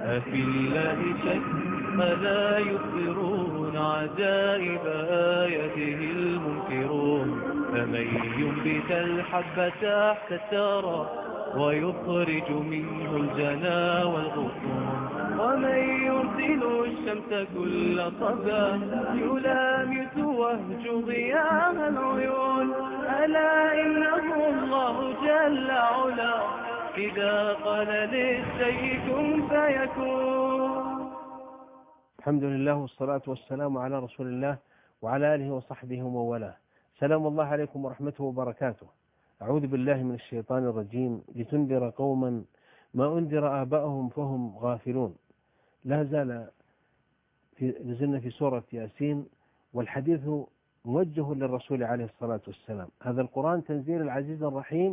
أفي الله شك ألا يخبرون عجائب آياته المنكرون. فمن ينبت الحب تحت الثرى ويخرج منه الجنا والغصون، ومن يرسل الشمس كل صبا يلامس وهج ضياء العيون. ألا إنه الله جل علا إذا قال للشيء كن فيكون. الحمد لله والصلاة والسلام على رسول الله وعلى آله وصحبه ومن والاه. سلام الله عليكم ورحمته وبركاته. أعوذ بالله من الشيطان الرجيم. لتنذر قوما ما أنذر آباؤهم فهم غافلون. لا زال نزلنا في سورة ياسين، والحديث موجه للرسول عليه الصلاة والسلام. هذا القرآن تنزيل العزيز الرحيم.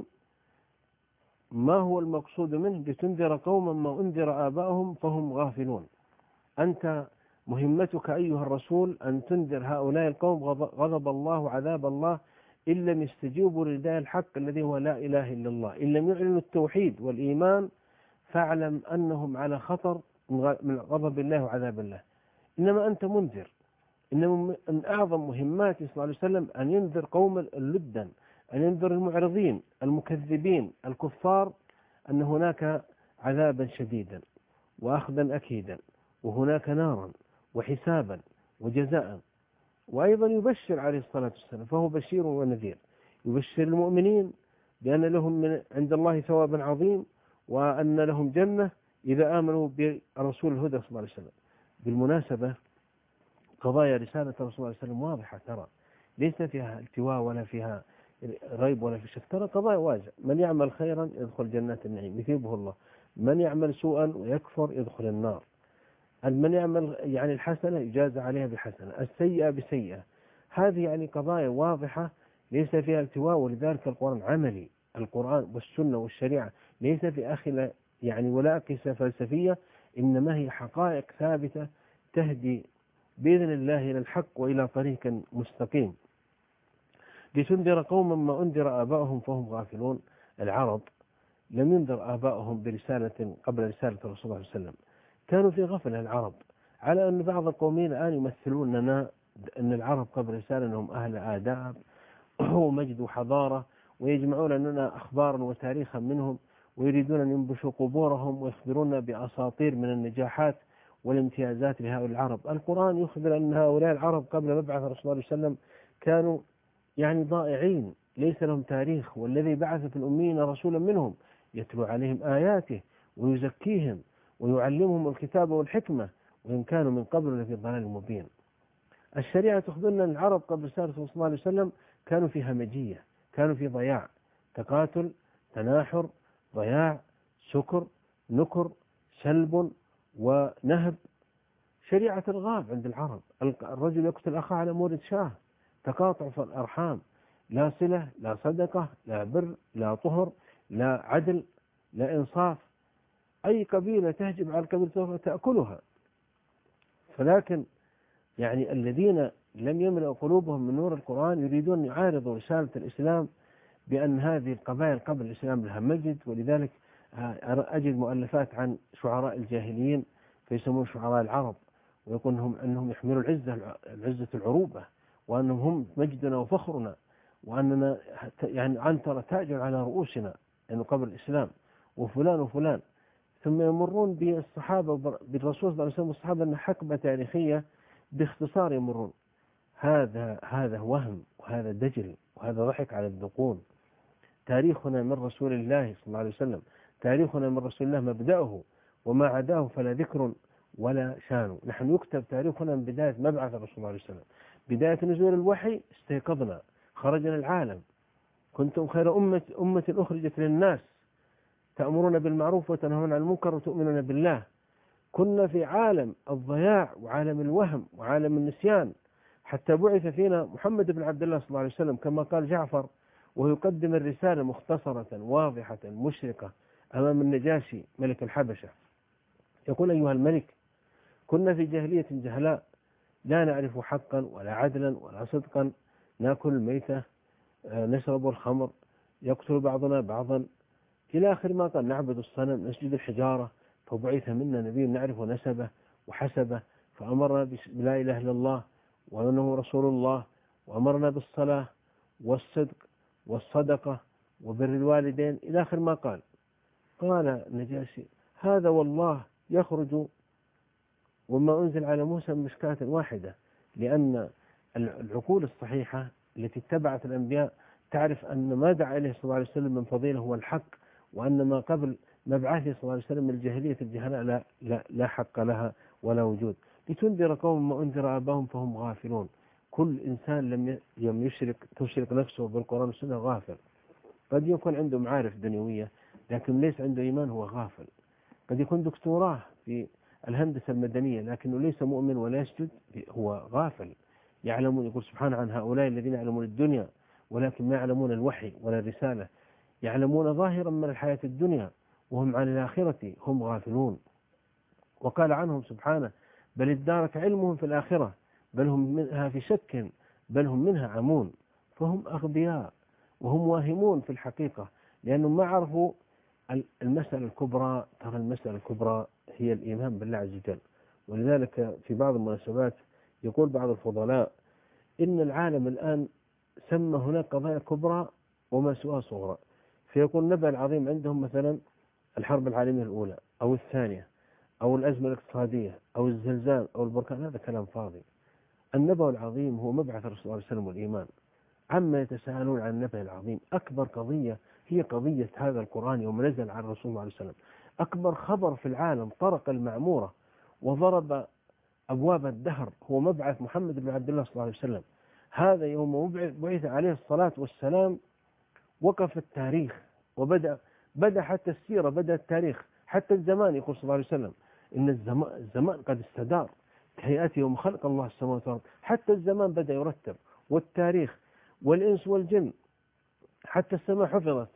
ما هو المقصود منه؟ لتنذر قوما ما أنذر آباؤهم فهم غافلون. أنت مهمتك أيها الرسول أن تنذر هؤلاء القوم غضب الله وعذاب الله إن لم يستجيبوا لنداء الحق الذي هو لا إله إلا الله. إن لم يعلنوا التوحيد والإيمان فاعلم أنهم على خطر من غضب الله وعذاب الله. إنما أنت منذر. إنما من أعظم مهمات صلى الله عليه وسلم أن ينذر قوم اللدا، أن ينذر المعرضين المكذبين الكفار أن هناك عذابا شديدا وأخذا أكيدا، وهناك نارا وحسابا وجزاء. وأيضا يبشر عليه الصلاة والسلام، فهو بشير ونذير. يبشر المؤمنين بأن لهم من عند الله ثوابا عظيم، وأن لهم جنة إذا آمنوا برسول الهدى صلى الله عليه وسلم. بالمناسبة قضايا رسالة الرسول صلى الله عليه وسلم واضحة، ترى ليس فيها التواء ولا فيها ريب ولا في شك. ترى قضايا واضحة: من يعمل خيرا يدخل جنات النعيم يثيبه الله، من يعمل سوءا ويكفر يدخل النار، من يعمل الحسنة يجازى عليها بحسنة، السيئة بسيئة. هذه قضايا واضحة ليس فيها التواء. ولذلك القرآن عملي. القرآن والسنة والشريعة ليس في آخر ولا قصة فلسفية، إنما هي حقائق ثابتة تهدي بإذن الله إلى الحق وإلى طريق مستقيم. لتنذر قوما ما أنذر آباؤهم فهم غافلون. العرب لم ينذر آباؤهم برسالة قبل رسالة الرسول صلى الله عليه وسلم، كانوا في غفلة العرب. على أن بعض القومين الآن يمثلون لنا أن العرب قبل رسالة أنهم أهل آداب ومجد وحضارة، ويجمعون لنا أخبارا وتاريخا منهم، ويريدون أن ينبشوا قبورهم ويخبرون بأساطير من النجاحات والامتيازات لهؤلاء العرب. القرآن يخبر أن هؤلاء العرب قبل مبعث الرسول صلى الله عليه وسلم كانوا ضائعين، ليس لهم تاريخ. والذي بعث في الأميين رسولا منهم يتلو عليهم آياته ويزكيهم ويعلمهم الكتاب والحكمة، وإن كانوا من قبل لفي ضلال مبين. الشريعة تخبرنا أن العرب قبل رسالة صلى الله عليه وسلم كانوا في همجية، كانوا في ضياع، تقاتل، تناحر، ضياع، سكر، نكر، سلب ونهب. شريعة الغاب عند العرب. الرجل يقتل أخاه على مورد شاه، تقاطع في الأرحام، لا صلة، لا صدقة، لا بر، لا طهر، لا عدل، لا إنصاف. أي قبيلة تهجم على القبيلة سوف تأكلها. فلكن الذين لم يملأ قلوبهم من نور القرآن يريدون أن يعارضوا رسالة الإسلام بأن هذه القبائل قبل الإسلام لها مجد. ولذلك أجد مؤلفات عن شعراء الجاهليين فيسمون شعراء العرب، ويقول أنهم يحملوا العزة العروبة، وأنهم هم مجدنا وفخرنا، وأننا عنتر تاج على رؤوسنا قبل الإسلام، وفلان وفلان. ثم يمرون بالصحابة بالرسول صلى الله عليه وسلم والصحابة أن حقبة تاريخية باختصار يمرون. هذا وهم، وهذا دجل، وهذا ضحك على الذقون. تاريخنا من رسول الله صلى الله عليه وسلم، تاريخنا من رسول الله مبدأه، وما عداه فلا ذكر ولا شان. نحن يكتب تاريخنا من بداية مبعث الرسول صلى الله عليه وسلم، بداية نزول الوحي استيقظنا، خرجنا العالم. كنتم خير أمة أخرجت للناس تأمرون بالمعروف وتنهون عن المنكر وتؤمنون بالله. كنا في عالم الضياع وعالم الوهم وعالم النسيان، حتى بعث فينا محمد بن عبد الله صلى الله عليه وسلم كما قال جعفر، وهو يقدم الرسالة مختصرة واضحة مشرقة أمام النجاشي ملك الحبشة. يقول: أيها الملك، كنا في جاهلية جهلاء، لا نعرف حقا ولا عدلا ولا صدقا، نأكل الميتة، نشرب الخمر، يقتل بعضنا بعضا، إلى آخر ما قال. نعبد الصنم، نسجد الحجارة، فبعث منا نبي نعرف نسبه وحسبه، فأمرنا بلا إله إلا الله وأنه رسول الله، وأمرنا بالصلاة والصدق والصدقة وبر الوالدين إلى آخر ما قال. قال النجاشي: هذا والله يخرج وما أنزل على موسى من مشكاة واحدة، لأن العقول الصحيحة التي اتبعت الأنبياء تعرف أن ما دعا إليه صلى الله عليه وسلم من فضيلة هو الحق، وأن ما قبل مبعثه صلى الله عليه وسلم من الجاهلية الجهلاء لا حق لها ولا وجود. لتنذر قوم ما أنذر آباهم فهم غافلون. كل إنسان لم تشرك نفسه بالقرآن والسنة غافل. قد يكون عنده معارف دنيوية لكن ليس عنده إيمان، هو غافل. قد يكون دكتوراه في الهندسة المدنية لكنه ليس مؤمن ولا يسجد، هو غافل. يعلمون، يقول سبحانه عن هؤلاء الذين يعلمون الدنيا ولكن ما يعلمون الوحي ولا الرسالة، يعلمون ظاهرا من الحياة الدنيا وهم عن الآخرة هم غافلون. وقال عنهم سبحانه: بل ادارك علمهم في الآخرة بل هم منها في شك بل هم منها عمون. فهم أغبياء وهم واهمون في الحقيقة، لأنهم ما عرفوا المسألة الكبرى. ترى المسألة الكبرى هي الإيمان بالله عز وجل. ولذلك في بعض المناسبات يقول بعض الفضلاء إن العالم الآن سمى هناك قضايا كبرى وما سواها صغرى، فيقول النبأ العظيم عندهم مثلا الحرب العالمية الأولى أو الثانية أو الأزمة الاقتصادية أو الزلزال أو البركان. هذا كلام فاضي. النبأ العظيم هو مبعث الرسول صلى الله عليه وسلم والإيمان. عما يتساءلون عن النبأ العظيم، أكبر قضية هي قضية هذا القرآن يوم نزل على الرسول صلى الله عليه وسلم. أكبر خبر في العالم طرق المعمورة وضرب أبواب الدهر هو مبعث محمد بن عبد الله صلى الله عليه وسلم. هذا يوم بعث عليه الصلاة والسلام وقف التاريخ بدأ حتى السيرة، بدأ التاريخ، حتى الزمان. يقول صلى الله عليه وسلم إن الزمان قد استدار كهيئته يوم خلق الله السماوات والأرض. حتى الزمان بدأ يرتب، والتاريخ والإنس والجن، حتى السماء حفظت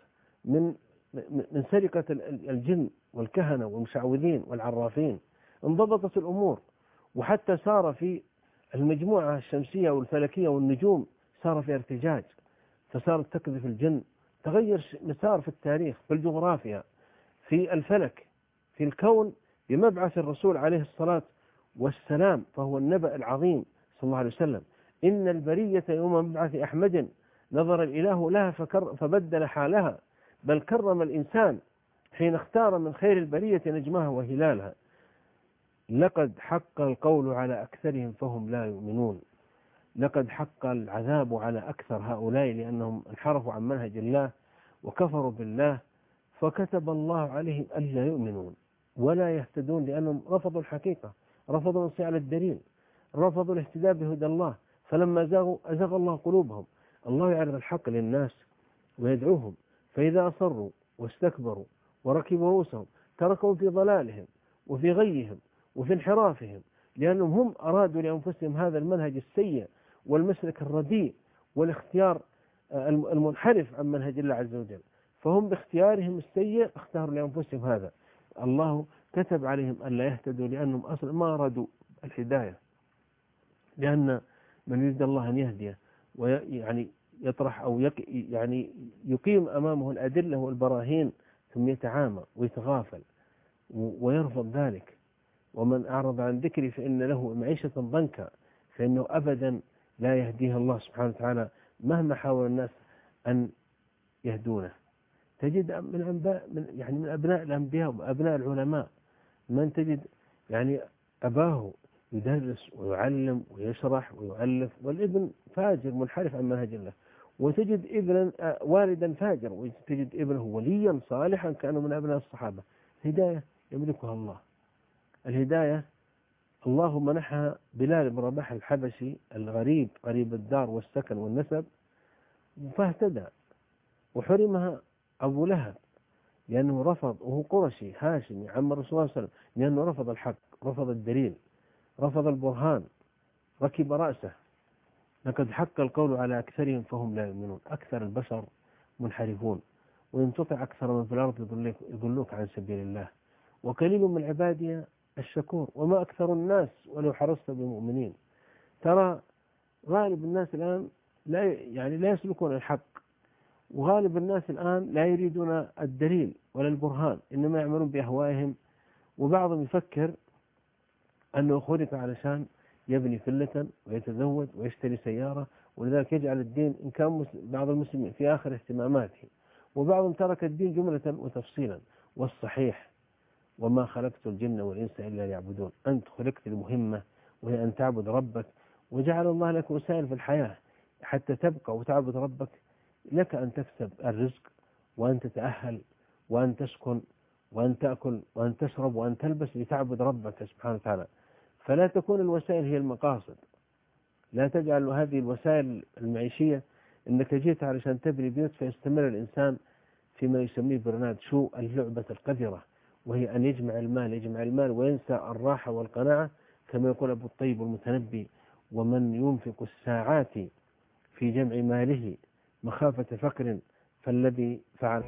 من سرقة الجن والكهنة والمشعوذين والعرافين. انضبطت الأمور، وحتى صار في المجموعة الشمسية والفلكية والنجوم صار في ارتجاج، فصارت تقذف الجن. تغير مسار في التاريخ، في الجغرافيا، في الفلك، في الكون، بمبعث الرسول عليه الصلاة والسلام، فهو النبأ العظيم صلى الله عليه وسلم. إن البرية يوم مبعث أحمد نظر الإله لها فبدل حالها، بل كرم الإنسان حين اختار من خير البرية نجمها وهلالها. لقد حق القول على أكثرهم فهم لا يؤمنون. لقد حق العذاب على أكثر هؤلاء لأنهم انحرفوا عن منهج الله وكفروا بالله، فكتب الله عليهم ألا يؤمنون ولا يهتدون، لأنهم رفضوا الحقيقة، رفضوا الانصياع على الدليل، رفضوا الاهتداء بهدى الله. فلما زاغوا أزاغ الله قلوبهم. الله يعرض الحق للناس ويدعوهم، فإذا أصروا واستكبروا وركبوا رؤوسهم تركوا في ضلالهم وفي غيهم وفي انحرافهم، لأنهم هم أرادوا لأنفسهم هذا المنهج السيء والمسلك الرديء والاختيار المنحرف عن منهج الله عز وجل. فهم باختيارهم السيء اختاروا لأنفسهم هذا. الله كتب عليهم ألا يهتدوا لأنهم أصلا ما أرادوا الهداية، لأن من يريد الله أن يهديه ويعني يطرح أو يعني يقيم أمامه الأدلة والبراهين ثم يتعامى ويتغافل ويرفض ذلك. ومن أعرض عن ذكري فإن له معيشة ضنكا، فإنه أبدا لا يهديها الله سبحانه وتعالى مهما حاول الناس أن يهدونه. تجد من أبناء الأنبياء وأبناء العلماء من تجد يعني أباه يدرس ويعلم ويشرح ويؤلف، والابن فاجر منحرف عن منهج الله، وتجد ابنا والدا فاجر، وتجد ابنه وليا صالحا كانوا من أبناء الصحابة. هداية يملكها الله. الهداية الله منحها بلال بن رباح الحبشي الغريب قريب الدار والسكن والنسب فاهتدى، وحرمها أبو لهب لأنه رفض، وهو قرشي هاشمي عم الرسول صلى الله عليه وسلم، لأنه رفض الحق، رفض الدليل، رفض البرهان، ركب رأسه. لقد حق القول على أكثرهم فهم لا يؤمنون. أكثر البشر منحرفون، وإن تطع أكثر من في الأرض يضلوك عن سبيل الله، وقليل من عبادي الشكور وما أكثر الناس ولو حرصت بمؤمنين. ترى غالب الناس الآن لا يسلكون الحق، وغالب الناس الآن لا يريدون الدليل ولا البرهان، إنما يعملون بأهوائهم وبعضهم يفكر أنه خلق علشان يبني فلة ويتزوج ويشتري سيارة، ولذلك يجعل الدين إن كان بعض المسلمين في آخر اهتماماته، وبعضهم ترك الدين جملة وتفصيلا. والصحيح وما خلقت الجن والإنس إلا ليعبدون، أنت خلقت لمهمة وهي أن تعبد ربك، وجعل الله لك وسائل في الحياة حتى تبقى وتعبد ربك. لك أن تكسب الرزق وأن تتأهل وأن تسكن وأن تأكل وأن تشرب وأن تلبس لتعبد ربك سبحانه وتعالى. فلا تكون الوسائل هي المقاصد، لا تجعل هذه الوسائل المعيشية أنك جيت علشان تبني بيوت فيستمر الإنسان فيما يسميه برنارد شو اللعبة القذرة، وهي أن يجمع المال وينسى الراحة والقناعة، كما يقول أبو الطيب المتنبي: ومن ينفق الساعات في جمع ماله مخافة فقر فالذي فعل.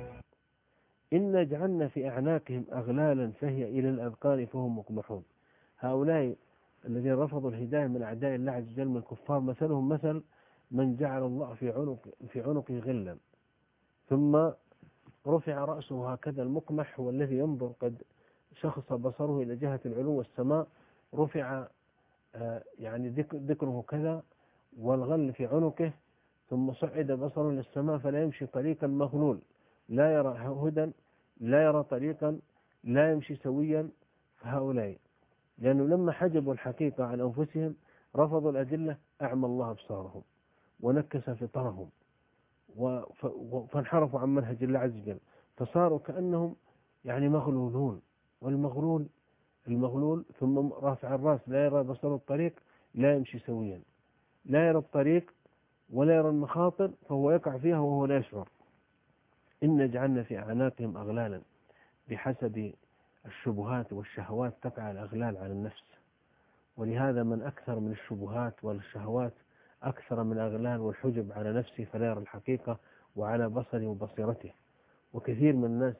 إن جعلنا في أعناقهم أغلالا فهي إلى الأذقان فهم مقمحون. هؤلاء الذين رفضوا الهداية من أعداء الله عز وجل من الكفار مثلهم مثل من جعل الله في عنقه غلا ثم رفع رأسه هكذا. المقمح هو الذي ينظر قد شخص بصره إلى جهة العلو والسماء، رفع يعني ذكره كذا والغل في عنقه، ثم صعد بصره للسماء فلا يمشي طريقا مغلول، لا يرى هدى، لا يرى طريقا، لا يمشي سويا. فهؤلاء لأنه لما حجبوا الحقيقة عن أنفسهم رفضوا الأدلة أعمى الله أبصارهم ونكس فطرهم فانحرفوا عن منهج الله عز وجل، فصاروا كأنهم يعني مغلولون. المغلول ثم رافع الرأس لا يرى بصر الطريق، لا يمشي سويا، لا يرى الطريق ولا يرى المخاطر، فهو يقع فيها وهو لا يشعر. إن جعلنا في أعناقهم أغلالا، بحسب الشبهات والشهوات تقع الأغلال على النفس، ولهذا من أكثر من الشبهات والشهوات أكثر من الأغلال والحجب على نفسه فلا يرى الحقيقة وعلى بصره وبصيرته. وكثير من الناس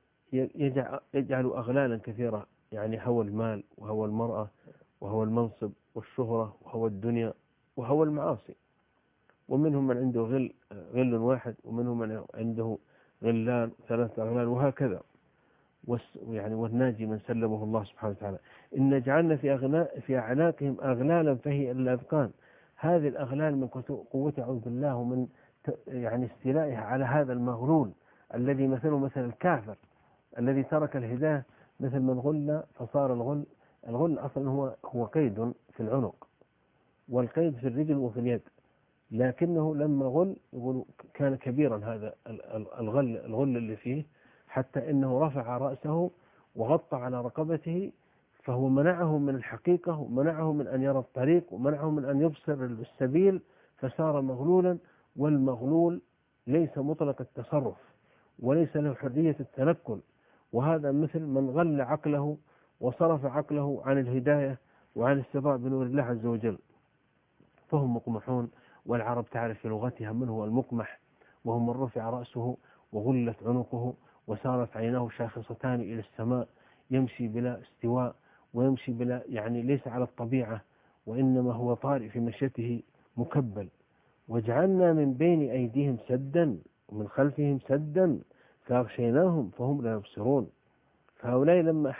يجعل أغلالا كثيرة، يعني هوى المال وهوى المرأة وهوى المنصب والشهرة وهوى الدنيا وهوى المعاصي. ومنهم من عنده غل واحد، ومنهم من عنده غلان 3 أغلال، وهكذا. يعني والناجي من سلمه الله سبحانه وتعالى. إن جعلنا في أعناقهم أغلالا فهي الأذقان. هذه الأغلال من قوة أعوذ بالله ومن يعني استيلائها على هذا المغلول الذي مثله مثل الكافر الذي ترك الهداية، مثل من غل فصار الغل أصلا هو قيد في العنق والقيد في الرجل وفي اليد، لكنه لما غل يقول كان كبيرا هذا الغل اللي فيه، حتى إنه رفع رأسه وغطى على رقبته، فهو منعه من الحقيقة ومنعه من أن يرى الطريق ومنعه من أن يبصر السبيل، فصار مغلولا. والمغلول ليس مطلق التصرف وليس له حرية التنقل، وهذا مثل من غل عقله وصرف عقله عن الهداية وعن الاستضاء بنور الله عز وجل، فهم مقمحون. والعرب تعرف في لغتها من هو المقمح، وهم من رفع رأسه وغلت عنقه وسارت عيناه شاخصتان إلى السماء، يمشي بلا استواء ويمشي بلا يعني ليس على الطبيعة، وإنما هو طارئ في مشيته مكبل. وجعلنا من بين أيديهم سدا ومن خلفهم سدا فأغشيناهم فهم لا يبصرون. فهؤلاء لما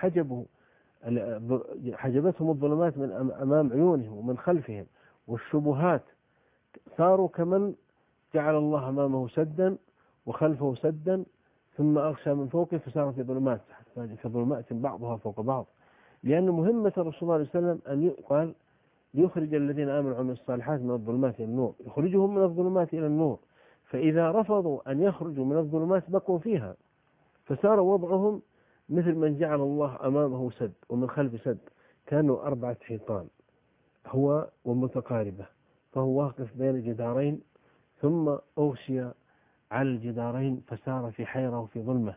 حجبتهم الظلمات من أمام عيونهم ومن خلفهم والشبهات، صاروا كمن جعل الله أمامه سدا وخلفه سدا ثم أغشى من فوقه فصار في ظلمات بعضها فوق بعض. لأن مهمة الرسول صلى الله عليه وسلم أن قال ليخرج الذين آمنوا وعملوا الصالحات من الظلمات إلى النور، يخرجهم من الظلمات إلى النور. فإذا رفضوا أن يخرجوا من الظلمات بقوا فيها، فصار وضعهم مثل من جعل الله أمامه سد ومن خلف سد، كانوا 4 حيطان هو ومتقاربة، فهو واقف بين جدارين ثم أغشي على الجدارين فسار في حيرة وفي ظلمة.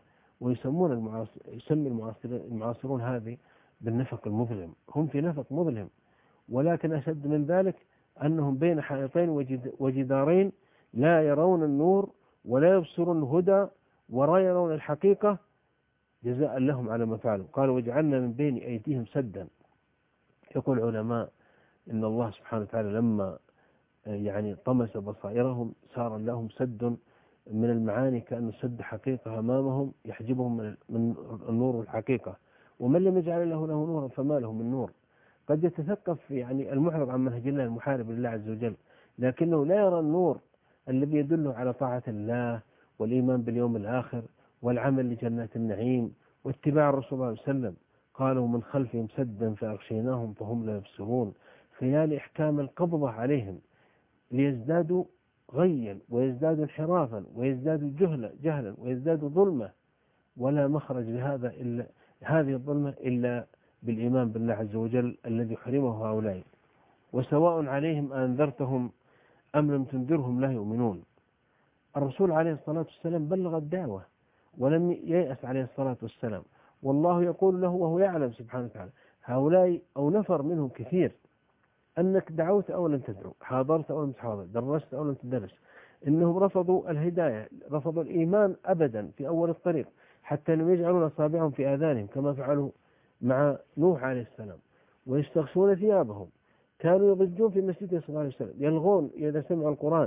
يسمي المعاصرون هذه بالنفق المظلم، هم في نفق مظلم. ولكن أشد من ذلك أنهم بين حائطين وجدارين لا يرون النور ولا يبصرون الهدى ولا يرون الحقيقة، جزاء لهم على ما فعلوا. قال وجعلنا من بين أيديهم سدا. يقول العلماء إن الله سبحانه وتعالى لما يعني طمس بصائرهم صار لهم سد من المعاني، كأن السد حقيقة أمامهم يحجبهم من النور والحقيقة. ومن لم يجعل له نورا فما له من نور. قد يتثقف يعني المعرض عن منهج الله المحارب لله عز وجل، لكنه لا يرى النور الذي يدله على طاعة الله والإيمان باليوم الآخر والعمل لجنات النعيم واتباع الرسول صلى الله عليه وسلم. قالوا من خلفهم سدا فأغشيناهم فهم لا يبصرون. خلال إحكام القبضة عليهم ليزدادوا غيا ويزدادوا انحرافا ويزدادوا جهلا ويزدادوا ظلمة، ولا مخرج لهذا إلا هذه الظلمة إلا بالإيمان بالله عز وجل الذي حرمه هؤلاء. وسواء عليهم أنذرتهم أم لم تنذرهم لا يؤمنون. الرسول عليه الصلاة والسلام بلغ الدعوة ولم ييأس عليه الصلاة والسلام، والله يقول له وهو يعلم سبحانه وتعالى هؤلاء أو نفر منهم كثير أنك دعوت أو لم تدعو، حاضرت أو لم تحاضر، درست أو لم تدرس، إنهم رفضوا الهداية، رفضوا الإيمان أبدا في أول الطريق، حتى أنهم يجعلون أصابعهم في آذانهم كما فعلوا مع نوح عليه السلام، ويستغشون ثيابهم. كانوا يضجون في مسجده صلى الله عليه وسلم يلغون إذا سمعوا القرآن،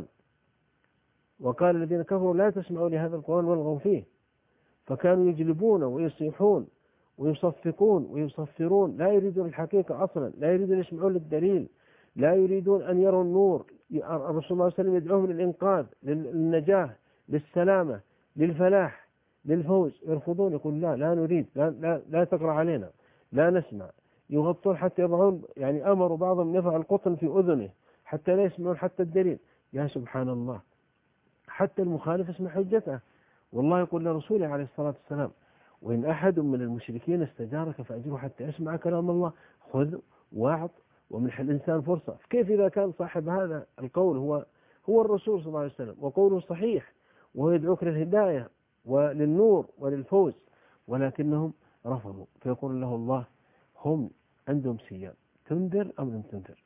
وقال الذين كفروا لا تسمعوا لهذا القرآن والغوا فيه. فكانوا يجلبون ويصيحون ويصفقون ويصفرون، لا يريدون الحقيقة أصلا، لا يريدون يسمعون للدليل، لا يريدون أن يروا النور. الرسول صلى الله عليه وسلم يدعوهم للإنقاذ، للنجاة، للسلامة، للفلاح، للفوز. يرفضون، يقول لا نريد، لا تقرأ علينا، لا نسمع. يغطون حتى يضعون، يعني أمروا بعضهم يضع القطن في أذنه حتى لا يسمعون حتى الدليل. يا سبحان الله، حتى المخالف اسمع حجته. والله يقول لرسوله عليه الصلاة والسلام وإن أحد من المشركين استجارك فأجره حتى يسمع كلام الله. خذ واعط ومنح الإنسان فرصة. كيف إذا كان صاحب هذا القول هو الرسول صلى الله عليه وسلم وقوله صحيح وهو يدعوك للهداية وللنور وللفوز، ولكنهم رفضوا. فيقول له الله هم عندهم سيان، تنذر أم لم تنذر؟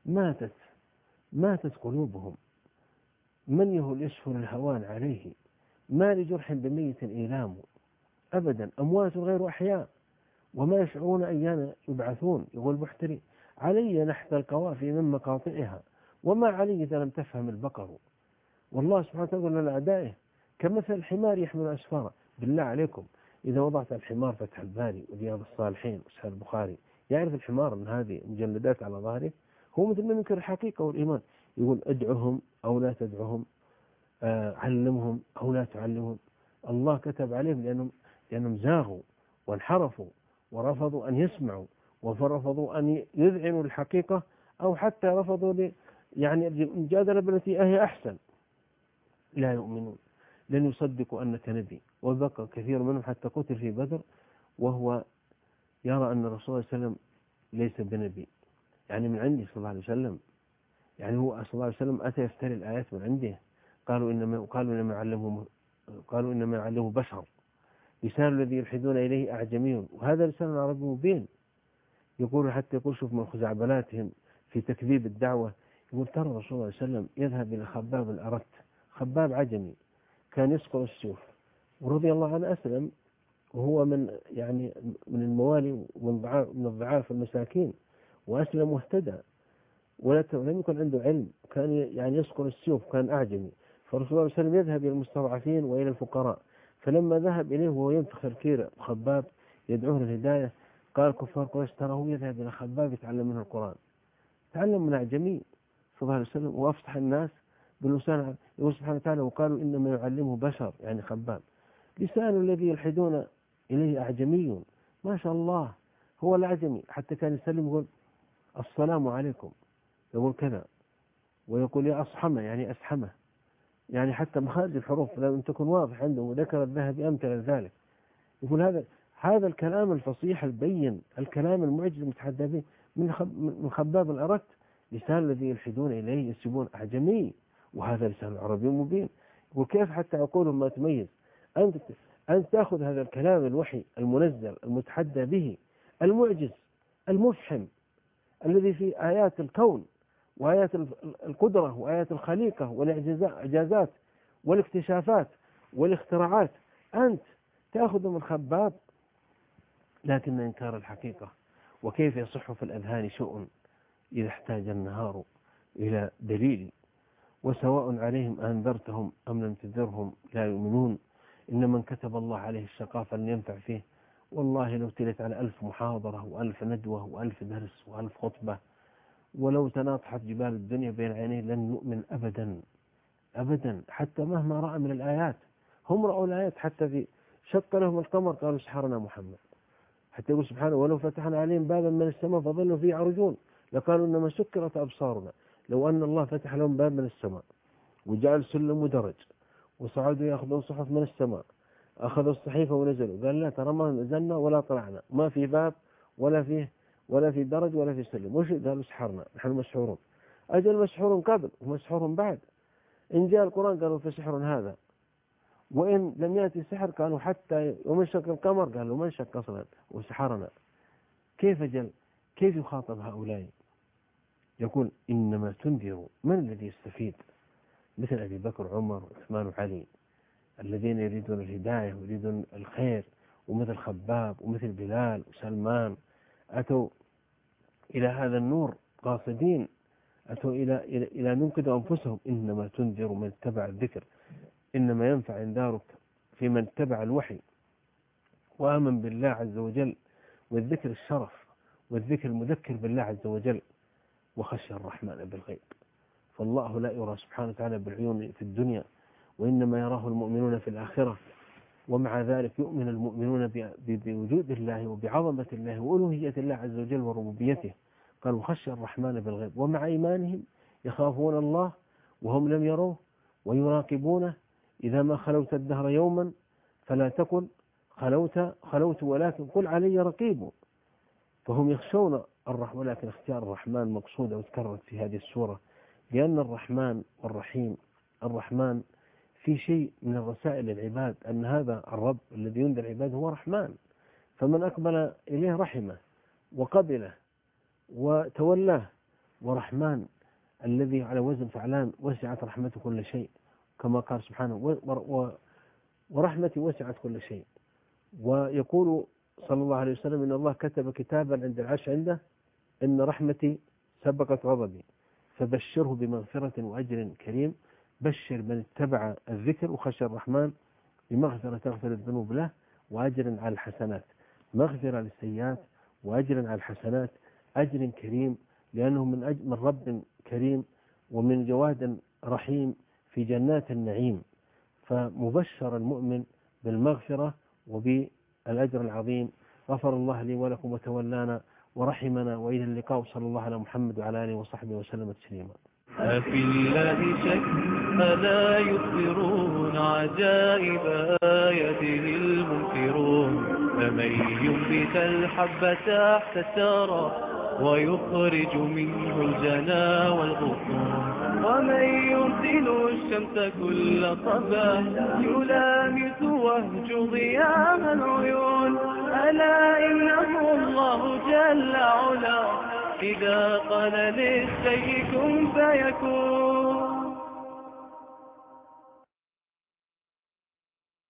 ماتت قلوبهم، من يهل يشفر الهوان عليه، ما لجرح بميت إيلام، أبدا أموات غير أحياء وما يشعرون أيان يبعثون. يقول محتري علي نحت القوافي من مقاطعها وما علي إذا لم تفهم البقر. والله سبحانه وتعالى يقول لأعدائه كمثل الحمار يحمل أسفارا. بالله عليكم إذا وضعت الحمار فتح الباري ورياض الصالحين وصحيح البخاري، يعرف الحمار أن هذه مجلدات على ظهره؟ هو مثل من ينكر الحقيقة والإيمان. يقول ادعهم أو لا تدعهم، علمهم أو لا تعلمهم. الله كتب عليهم لأنهم زاغوا وانحرفوا ورفضوا أن يسمعوا ورفضوا أن يذعنوا الحقيقة، أو حتى رفضوا يعني المجادلة بالتي هي أحسن. لا يؤمنون، لن يصدقوا أنك نبي. وبقى كثير منهم حتى قتل في بدر وهو يرى أن الرسول صلى الله عليه وسلم ليس بنبي، يعني من عنده صلى الله عليه وسلم، يعني هو صلى الله عليه وسلم أتى يفتري الآيات من عنده. قالوا إنما يعلمه بشر، لسان الذي يلحدون إليه أعجمي وهذا لسان عربي مبين. حتى يقول شوف من خزعبلاتهم في تكذيب الدعوة. يقول ترى الرسول صلى الله عليه وسلم يذهب إلى خباب الأرت، خباب عجمي كان يسقط السيوف، ورضي الله عنه أسلم وهو من الموالي ومن الضعاف المساكين، وأسلم واهتدى ولم يكن عنده علم، كان يسقط السيوف، كان أعجمي. فالرسول صلى الله عليه وسلم يذهب إلى المستضعفين وإلى الفقراء. فلما ذهب إليه وهو ينفخ الكير خباب يدعوه للهداية، قال كفار قريش تراه يذهب إلى خباب يتعلم منه القرآن. تعلم من أعجمي صلى الله عليه وسلم وأفصح الناس باللسان. يقول سبحانه وتعالى وقالوا إنما يعلمه بشر، يعني خباب، لسان الذي يلحدون إليه أعجمي. ما شاء الله هو الأعجمي. حتى كان يسلم يقول السلام عليكم، يقول كذا، ويقول يا أصحمه يعني أسحمه، يعني حتى مخارج الحروف لم تكن واضح عنده. وذكر الذهبي أمثلة ذلك. يقول هذا الكلام الفصيح البين، الكلام المعجز المتحدى به من خباب الأرت، لسان الذي يلحدون إليه يسبون أعجمي وهذا لسان عربي مبين. يقول كيف حتى عقولهم ما تميز؟ أنت تأخذ هذا الكلام الوحي المنزل المتحدى به المعجز المفحم الذي في آيات الكون وآيات القدرة وآيات الخليقة والإعجازات والاكتشافات والاختراعات، أنت تأخذ من خباب. لكن إنكار الحقيقة وكيف يصح في الأذهان شؤم إذا احتاج النهار إلى دليل. وسواء عليهم أنذرتهم أم لم تنذرهم لا يؤمنون. إن من كتب الله عليه الشقاء فلينفع فيه والله لو تلت على 1000 محاضرة و1000 ندوة و1000 درس و1000 خطبة، ولو تناطحت جبال الدنيا بين عينيه لن يؤمن أبدا أبدا، حتى مهما رأى من الآيات. هم رأوا الآيات، حتى في شق لهم القمر قالوا سحرنا محمد، حتى يقول سبحانه ولو فتحنا عليهم بابا من السماء فظلوا فيه يعرجون لقالوا إنما سكرت أبصارنا. لو أن الله فتح لهم باب من السماء وجعل سلم ودرج وصعدوا يأخذون صحف من السماء، أخذوا الصحيفة ونزلوا، قال لا ترى ما نزلنا ولا طلعنا، ما في باب ولا في درج ولا في سلم. وش قالوا سحرنا، نحن مسحورون. أجل مسحور قبل ومسحور بعد. إن جاء القرآن قالوا فسحر هذا، وإن لم يأتي سحر قالوا حتى ومن شق القمر قالوا من شق أصلا وسحرنا. كيف يخاطب هؤلاء؟ يقول إنما تنذر من الذي يستفيد، مثل أبي بكر وعمر وعثمان وعلي الذين يريدون الهداية ويريدون الخير، ومثل خباب ومثل بلال وسلمان أتوا إلى هذا النور قاصدين، أتوا إلى أن ينقذوا أنفسهم. إنما تنذر من اتبع الذكر، إنما ينفع إنذارك في من اتبع الوحي وآمن بالله عز وجل، والذكر الشرف والذكر المذكر بالله عز وجل، وخشي الرحمن بالغيب. فالله لا يرى سبحانه وتعالى بالعيون في الدنيا، وإنما يراه المؤمنون في الآخرة. ومع ذلك يؤمن المؤمنون بوجود الله وبعظمة الله وألوهية الله عز وجل وربوبيته. قالوا خشي الرحمن بالغيب، ومع إيمانهم يخافون الله وهم لم يروه ويراقبونه. إذا ما خلوت الدهر يوما فلا تقل خلوت ولكن قل علي رقيب. فهم يخشون الرحمن، ولكن اختيار الرحمن مقصودة وتكررت في هذه السورة، لأن الرحمن والرحيم، الرحمن في شيء من الرسائل للعباد أن هذا الرب الذي ينذر العباد هو رحمن، فمن أقبل إليه رحمه وقبله وتولاه. ورحمن الذي على وزن فعلان وسعت رحمته كل شيء، كما قال سبحانه ورحمتي وسعت كل شيء. ويقول صلى الله عليه وسلم إن الله كتب كتابا عند العرش عنده إن رحمتي سبقت غضبي فبشره بمغفرة وأجر كريم. بشر من اتبع الذكر وخشى الرحمن بمغفرة تغفر الذنوب له وأجر على الحسنات، مغفرة للسيئات وأجر على الحسنات، أجر كريم، لأنه من رب كريم ومن جواد رحيم في جنات النعيم. فمبشر المؤمن بالمغفرة وبالأجر العظيم. غفر الله لي ولكم وتولانا ورحمنا، وإلى اللقاء، صلى الله على محمد وعلى آله وصحبه وسلم تسليما. أفي الله شك ألا يخبرون عجائب آياته المنكرون، فمن ينبت الحب تحت الثرى ويخرج منه الجنا والغصون، ومن يرسل الشمس كل صباح يلامس وهج ضياء العيون، ألا إنه الله جل علا إذا قال للشيء كن فيكون.